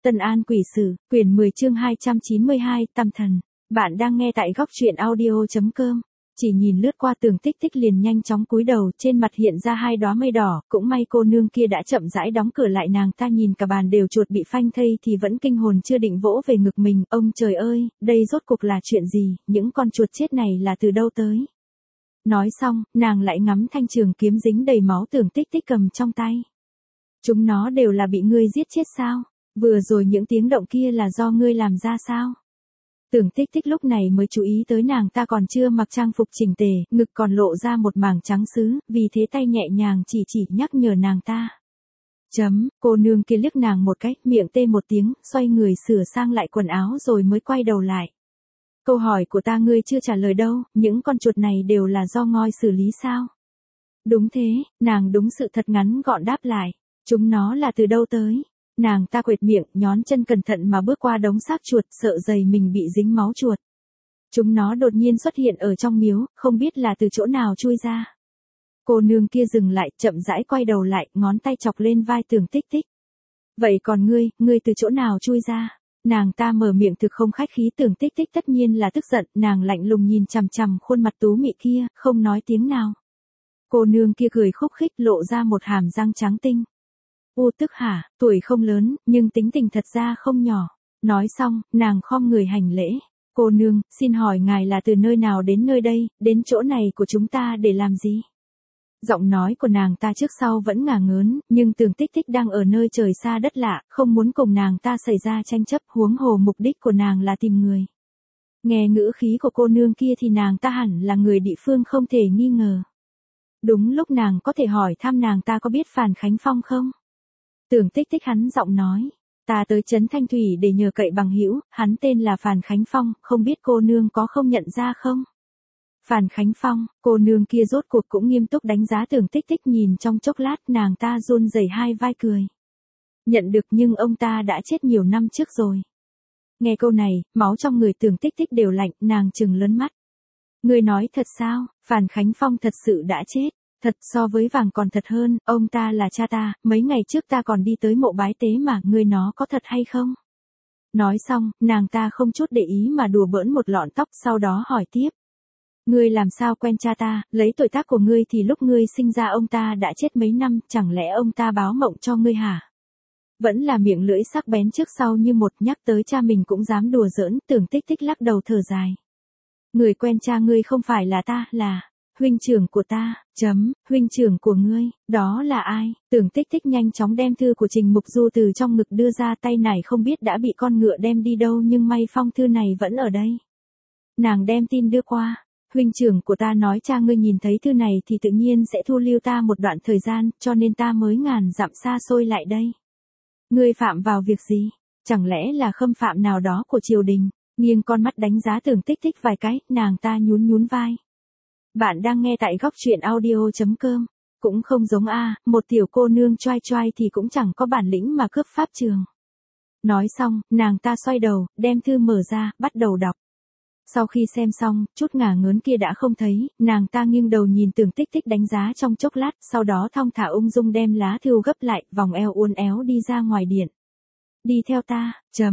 Tân An Quỷ Sử, quyển 10 chương 292, Tam Thần. Bạn đang nghe tại góc truyện audio.com. Chỉ nhìn lướt qua Tưởng Tích Tích liền nhanh chóng cúi đầu, trên mặt hiện ra hai đóa mây đỏ, cũng may cô nương kia đã chậm rãi đóng cửa lại, nàng ta nhìn cả bàn đều chuột bị phanh thây thì vẫn kinh hồn chưa định vỗ về ngực mình, ông trời ơi, đây rốt cuộc là chuyện gì, những con chuột chết này là từ đâu tới. Nói xong, nàng lại ngắm thanh trường kiếm dính đầy máu Tưởng Tích Tích cầm trong tay. Chúng nó đều là bị ngươi giết chết sao? Vừa rồi những tiếng động kia là do ngươi làm ra sao? Tưởng Tích Tích lúc này mới chú ý tới nàng ta còn chưa mặc trang phục chỉnh tề, ngực còn lộ ra một mảng trắng sứ, vì thế tay nhẹ nhàng chỉ nhắc nhở nàng ta. Cô nương kia liếc nàng một cái, miệng tê một tiếng, xoay người sửa sang lại quần áo rồi mới quay đầu lại. Câu hỏi của ta ngươi chưa trả lời đâu, những con chuột này đều là do ngoi xử lý sao? Đúng thế, nàng đúng sự thật ngắn gọn đáp lại. Chúng nó là từ đâu tới? Nàng ta quệt miệng, nhón chân cẩn thận mà bước qua đống xác chuột, sợ giày mình bị dính máu chuột. Chúng nó đột nhiên xuất hiện ở trong miếu, không biết là từ chỗ nào chui ra. Cô nương kia dừng lại, chậm rãi quay đầu lại, ngón tay chọc lên vai Tưởng Tích Tích. Vậy còn ngươi từ chỗ nào chui ra? Nàng ta mở miệng thực không khách khí. Tưởng Tích Tích tất nhiên là tức giận, nàng lạnh lùng nhìn chằm chằm khuôn mặt tú mị kia, không nói tiếng nào. Cô nương kia cười khúc khích, lộ ra một hàm răng trắng tinh. Tức hả, tuổi không lớn, nhưng tính tình thật ra không nhỏ. Nói xong, nàng khom người hành lễ. Cô nương, xin hỏi ngài là từ nơi nào đến nơi đây, đến chỗ này của chúng ta để làm gì? Giọng nói của nàng ta trước sau vẫn ngả ngớn, nhưng Tưởng Tích Tích đang ở nơi trời xa đất lạ, không muốn cùng nàng ta xảy ra tranh chấp, huống hồ mục đích của nàng là tìm người. Nghe ngữ khí của cô nương kia thì nàng ta hẳn là người địa phương không thể nghi ngờ. Đúng lúc nàng có thể hỏi thăm nàng ta có biết Phàn Khánh Phong không? Tưởng Tích Tích hắn giọng nói, ta tới trấn Thanh Thủy để nhờ cậy bằng hữu, hắn tên là Phàn Khánh Phong, không biết cô nương có không nhận ra không? Phàn Khánh Phong, cô nương kia rốt cuộc cũng nghiêm túc đánh giá Tưởng Tích Tích, nhìn trong chốc lát nàng ta run rẩy hai vai cười. Nhận được, nhưng ông ta đã chết nhiều năm trước rồi. Nghe câu này, máu trong người Tưởng Tích Tích đều lạnh, nàng trừng lớn mắt. Ngươi nói thật sao, Phàn Khánh Phong thật sự đã chết? Thật, so với vàng còn thật hơn, ông ta là cha ta, mấy ngày trước ta còn đi tới mộ bái tế mà, ngươi nó có thật hay không? Nói xong, nàng ta không chút để ý mà đùa bỡn một lọn tóc, sau đó hỏi tiếp. Ngươi làm sao quen cha ta, lấy tuổi tác của ngươi thì lúc ngươi sinh ra ông ta đã chết mấy năm, chẳng lẽ ông ta báo mộng cho ngươi hả? Vẫn là miệng lưỡi sắc bén trước sau như một, nhắc tới cha mình cũng dám đùa giỡn. Tưởng Tích Tích lắc đầu thở dài. Người quen cha ngươi không phải là ta, là huynh trưởng của ta. Huynh trưởng của ngươi, đó là ai? Tưởng Tích Tích nhanh chóng đem thư của Trình Mục Du từ trong ngực đưa ra, tay này không biết đã bị con ngựa đem đi đâu, nhưng may phong thư này vẫn ở đây. Nàng đem tin đưa qua. Huynh trưởng của ta nói cha ngươi nhìn thấy thư này thì tự nhiên sẽ thu lưu ta một đoạn thời gian, cho nên ta mới ngàn dặm xa xôi lại đây. Ngươi phạm vào việc gì? Chẳng lẽ là khâm phạm nào đó của triều đình? Nghiêng con mắt đánh giá Tưởng Tích Tích vài cái, nàng ta nhún vai. Bạn đang nghe tại góc truyện audio.com. Cũng không giống một tiểu cô nương choai choai thì cũng chẳng có bản lĩnh mà cướp pháp trường. Nói xong, nàng ta xoay đầu, đem thư mở ra, bắt đầu đọc. Sau khi xem xong, chút ngả ngớn kia đã không thấy, nàng ta nghiêng đầu nhìn Tưởng Tích Tích đánh giá trong chốc lát, sau đó thong thả ung dung đem lá thư gấp lại, vòng eo uốn éo đi ra ngoài điện. Đi theo ta,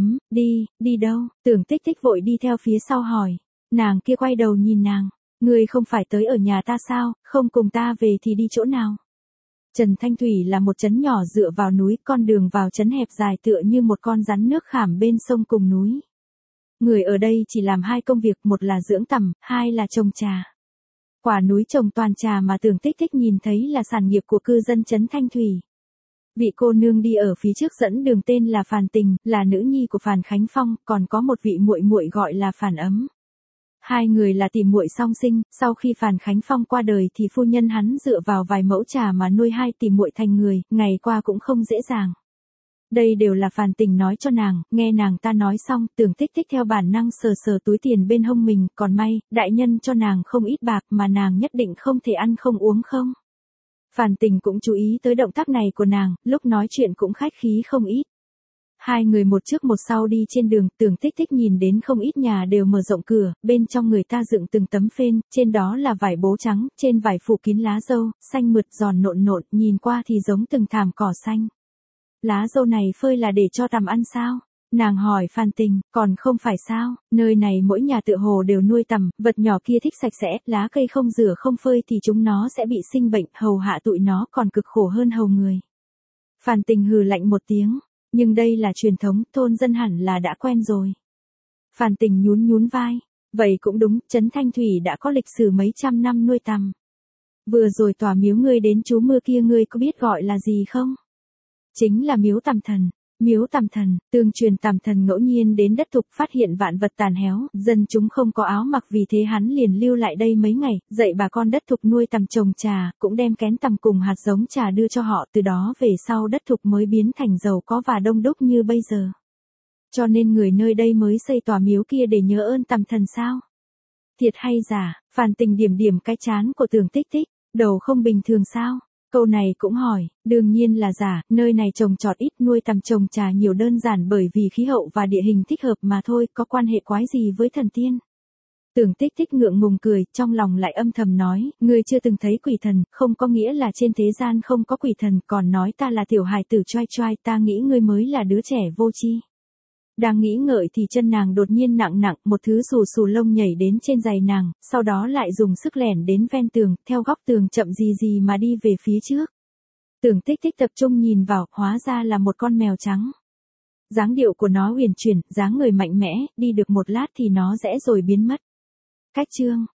đi đâu? Tưởng Tích Tích vội đi theo phía sau hỏi. Nàng kia quay đầu nhìn nàng. Ngươi không phải tới ở nhà ta sao, không cùng ta về thì đi chỗ nào? Trần Thanh Thủy là một trấn nhỏ dựa vào núi, con đường vào trấn hẹp dài tựa như một con rắn nước khảm bên sông cùng núi. Người ở đây chỉ làm hai công việc, một là dưỡng tằm, hai là trồng trà. Quả núi trồng toàn trà mà Tưởng Tích Tích nhìn thấy là sản nghiệp của cư dân trấn Thanh Thủy. Vị cô nương đi ở phía trước dẫn đường tên là Phàn Tình, là nữ nhi của Phàn Khánh Phong, còn có một vị muội muội gọi là Phàn Ấm. Hai người là tỷ muội song sinh, sau khi Phàn Khánh Phong qua đời thì phu nhân hắn dựa vào vài mẫu trà mà nuôi hai tỷ muội thành người, ngày qua cũng không dễ dàng. Đây đều là Phàn Tình nói cho nàng, nghe nàng ta nói xong, Tưởng Tích Tích theo bản năng sờ túi tiền bên hông mình, còn may, đại nhân cho nàng không ít bạc mà nàng nhất định không thể ăn không uống không. Phàn Tình cũng chú ý tới động tác này của nàng, lúc nói chuyện cũng khách khí không ít. Hai người một trước một sau đi trên đường, Tưởng Tích Tích nhìn đến không ít nhà đều mở rộng cửa, bên trong người ta dựng từng tấm phên, trên đó là vải bố trắng, trên vải phủ kín lá dâu, xanh mượt giòn nộn, nhìn qua thì giống từng thảm cỏ xanh. Lá dâu này phơi là để cho tằm ăn sao? Nàng hỏi Phan Tình, còn không phải sao, nơi này mỗi nhà tựa hồ đều nuôi tằm, vật nhỏ kia thích sạch sẽ, lá cây không rửa không phơi thì chúng nó sẽ bị sinh bệnh, hầu hạ tụi nó còn cực khổ hơn hầu người. Phan Tình hừ lạnh một tiếng, nhưng đây là truyền thống, thôn dân hẳn là đã quen rồi. Phan Tình nhún nhún vai, vậy cũng đúng, Trấn Thanh Thủy đã có lịch sử mấy trăm năm nuôi tằm. Vừa rồi tòa miếu ngươi đến trú mưa kia ngươi có biết gọi là gì không? Chính là miếu tằm thần. Miếu tằm thần, tương truyền tằm thần ngẫu nhiên đến đất Thục phát hiện vạn vật tàn héo, dân chúng không có áo mặc vì thế hắn liền lưu lại đây mấy ngày, dạy bà con đất Thục nuôi tằm trồng trà, cũng đem kén tằm cùng hạt giống trà đưa cho họ, từ đó về sau đất Thục mới biến thành giàu có và đông đúc như bây giờ. Cho nên người nơi đây mới xây tòa miếu kia để nhớ ơn tằm thần sao? Thiệt hay giả? Phan Tình điểm điểm cái chán của Tưởng Tích Tích, đầu không bình thường sao? Câu này cũng hỏi, đương nhiên là giả, nơi này trồng trọt ít nuôi tằm trồng trà nhiều đơn giản bởi vì khí hậu và địa hình thích hợp mà thôi, có quan hệ quái gì với thần tiên. Tưởng Tích Tích ngượng ngùng cười, trong lòng lại âm thầm nói, ngươi chưa từng thấy quỷ thần, không có nghĩa là trên thế gian không có quỷ thần, còn nói ta là tiểu hài tử choai choai, ta nghĩ ngươi mới là đứa trẻ vô tri. Đang nghĩ ngợi thì chân nàng đột nhiên nặng nặng, một thứ xù xù lông nhảy đến trên giày nàng, sau đó lại dùng sức lẻn đến ven tường, theo góc tường chậm gì gì mà đi về phía trước. Tưởng Tích Tích tập trung nhìn vào, hóa ra là một con mèo trắng. Dáng điệu của nó huyền chuyển, dáng người mạnh mẽ, đi được một lát thì nó rẽ rồi biến mất. Cách chương